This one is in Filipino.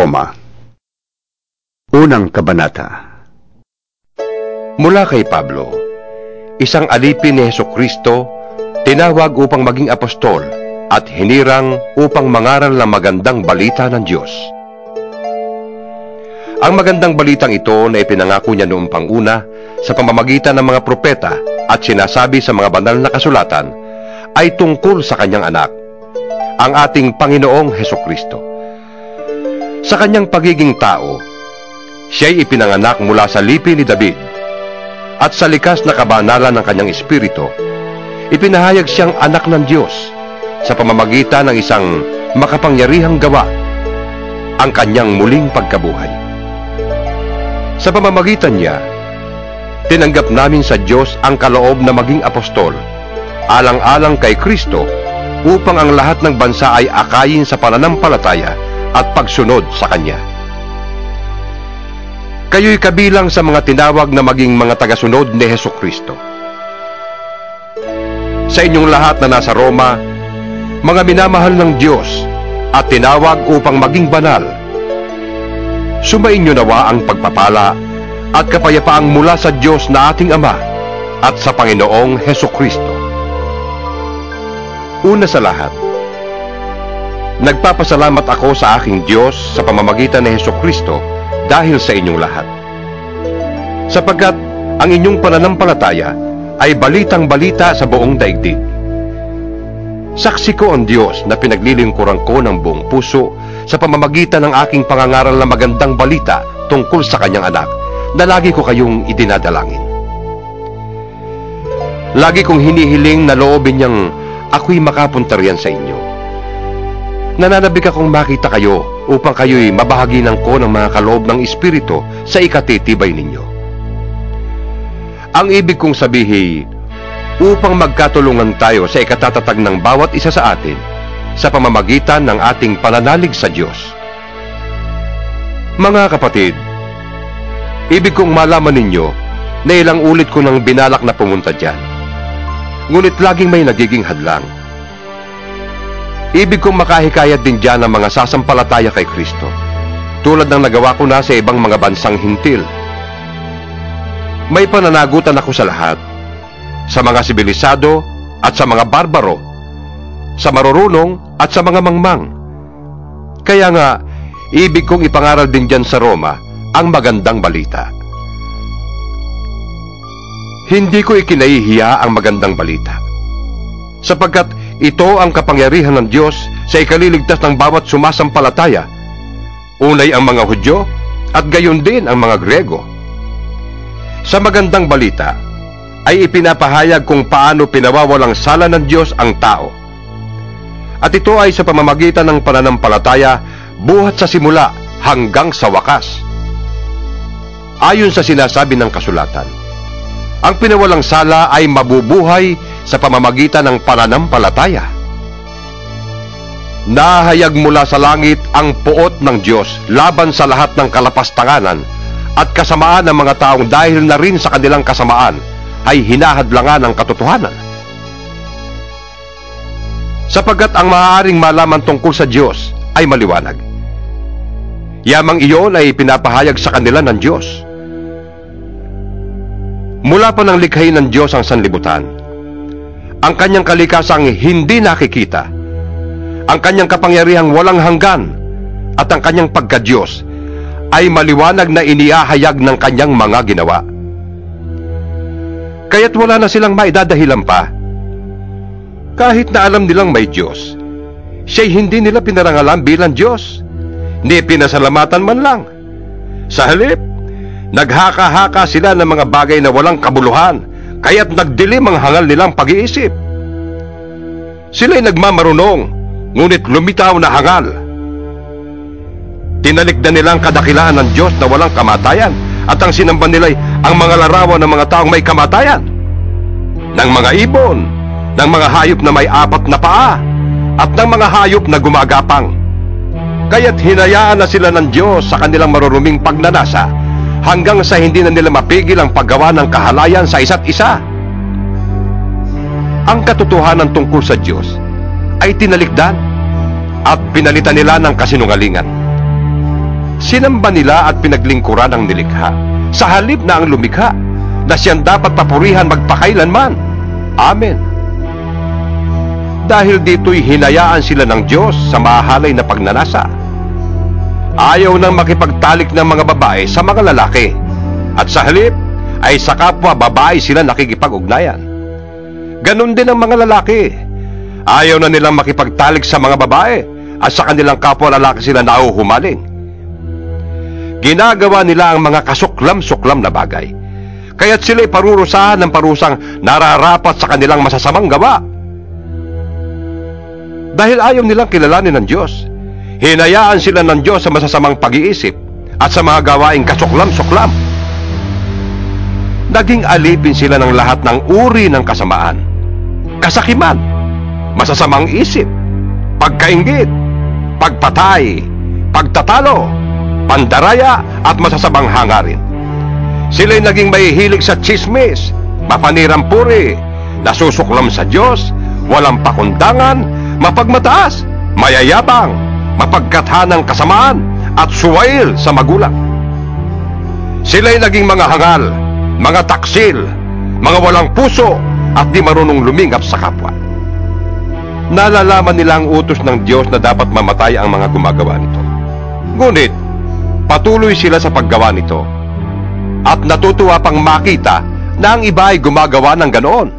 Roma. Unang Kabanata. Mula kay Pablo, isang alipin ni Hesukristo, tinawag upang maging apostol at hinirang upang mangaral ng magandang balita ng Diyos. Ang magandang balitang ito na ipinangako niya noong panguna sa pamamagitan ng mga propeta at sinasabi sa mga banal na kasulatan ay tungkol sa kanyang anak, ang ating Panginoong Hesukristo. Sa kanyang pagiging tao, siya'y ipinanganak mula sa lipi ni David, at sa likas na kabanalan ng kanyang espiritu, ipinahayag siyang anak ng Diyos sa pamamagitan ng isang makapangyarihang gawa, ang kanyang muling pagkabuhay. Sa pamamagitan niya, tinanggap namin sa Diyos ang kaloob na maging apostol, alang-alang kay Kristo, upang ang lahat ng bansa ay akayin sa pananampalataya at pagsunod sa Kanya. Kayo'y kabilang sa mga tinawag na maging mga tagasunod ni Hesukristo. Sa inyong lahat na nasa Roma, mga minamahal ng Diyos at tinawag upang maging banal, sumainyo nawa ang pagpapala at kapayapaang mula sa Diyos na ating Ama at sa Panginoong Hesukristo. Una sa lahat, nagpapasalamat ako sa aking Diyos sa pamamagitan ni Hesukristo dahil sa inyong lahat, sapagkat ang inyong pananampalataya ay balitang-balita sa buong daigdig. Saksi ko ang Diyos na pinaglilingkuran ko ng buong puso sa pamamagitan ng aking pangangaral na magandang balita tungkol sa kanyang anak, na lagi ko kayong idinadalangin. Lagi kong hinihiling na loobin niyang ako'y makapunta riyan sa inyo. Nananabik akong makita kayo upang kayo'y mabahaginan ko ng mga kaloob ng Espiritu sa ikatitibay ninyo. Ang ibig kong sabihin, upang magkatulungan tayo sa ikatatatag ng bawat isa sa atin sa pamamagitan ng ating pananalig sa Diyos. Mga kapatid, ibig kong malaman ninyo na ilang ulit ko nang binalak na pumunta dyan, ngunit laging may nagiging hadlang. Ibig kong makahikayat din dyan ang mga sasampalataya kay Kristo, tulad ng nagawa ko na sa ibang mga bansang hintil. May pananagutan ako sa lahat, sa mga sibilisado at sa mga barbaro, sa marurunong at sa mga mangmang. Kaya nga, ibig kong ipangaral din dyan sa Roma ang magandang balita. Hindi ko ikinahihiya ang magandang balita, sapagkat ito ang kapangyarihan ng Diyos sa ikaliligtas ng bawat sumasampalataya, unay ang mga Hudyo at gayon din ang mga Grego. Sa magandang balita ay ipinapahayag kung paano pinawawalang sala ng Diyos ang tao, at ito ay sa pamamagitan ng pananampalataya buhat sa simula hanggang sa wakas. Ayon sa sinasabi ng kasulatan, ang pinawalang sala ay mabubuhay sa pamamagitan ng pananampalataya. Nahayag mula sa langit ang puot ng Diyos laban sa lahat ng kalapastanganan at kasamaan ng mga taong dahil na rin sa kanilang kasamaan ay hinahadlangan ng katotohanan. Sapagkat ang maaaring malaman tungkol sa Diyos ay maliwanag, yamang iyon ay pinapahayag sa kanila ng Diyos. Mula pa ng likhain ng Diyos ang sanlibutan, ang kanyang kalikasang hindi nakikita, ang kanyang kapangyarihang walang hanggan, at ang kanyang pagka-Diyos ay maliwanag na iniahayag ng kanyang mga ginawa. Kaya't wala na silang maidadahilan pa. Kahit na alam nilang may Diyos, siya'y hindi nila pinarangalan bilang Diyos, ni pinasalamatan man lang. Sa halip, naghaka-haka sila ng mga bagay na walang kabuluhan, kaya't nagdilim ang hangal nilang pag-iisip. Sila'y nagmamarunong, ngunit lumitaw na hangal. Tinalikdan nilang kadakilaan ng Diyos na walang kamatayan, at ang sinamba nila'y ang mga larawan ng mga taong may kamatayan, ng mga ibon, ng mga hayop na may 4 na paa, at ng mga hayop na gumagapang. Kaya't hinayaan na sila ng Diyos sa kanilang maruruming pagnanasa, hanggang sa hindi na nila mapigil ang paggawa ng kahalayan sa isa't isa. Ang katotohanan tungkol sa Diyos ay tinalikdan at pinalitan nila ng kasinungalingan. Sinamba nila at pinaglingkuran ang nilikha, sa halip na ang lumikha, na siyang dapat papurihan magpakailanman. Amen. Dahil dito'y hinayaan sila ng Diyos sa mahalay na pagnanasa. Ayaw nang makipagtalik ng mga babae sa mga lalaki, at sa halip ay sa kapwa babae sila nakikipag-ugnayan. Ganon din ang mga lalaki. Ayaw na nilang makipagtalik sa mga babae, at sa kanilang kapwa lalaki sila nauhumaling. Ginagawa nila ang mga kasuklam-suklam na bagay, kaya't sila'y parurusahan ng parusang nararapat sa kanilang masasamang gawa. Dahil ayaw nilang kilalanin ng Diyos, hinayaan sila ng Diyos sa masasamang pag-iisip at sa mga gawaing kasuklam-suklam. Naging alipin sila ng lahat ng uri ng kasamaan, kasakiman, masasamang isip, pagkainggit, pagpatay, pagtatalo, pandaraya at masasamang hangarin. Sila'y naging mahihilig sa tsismis, mapanirang puri, nasusuklam sa Diyos, walang pakundangan, mapagmataas, mayayabang, mapagkathanang kasamaan, at suwail sa magulang. Sila'y naging mga hangal, mga taksil, mga walang puso, at di marunong lumingap sa kapwa. Nalalaman nila ang utos ng Diyos na dapat mamatay ang mga gumagawa nito. Ngunit, patuloy sila sa paggawa nito, at natutuwa pang makita na ang iba ay gumagawa ng ganoon.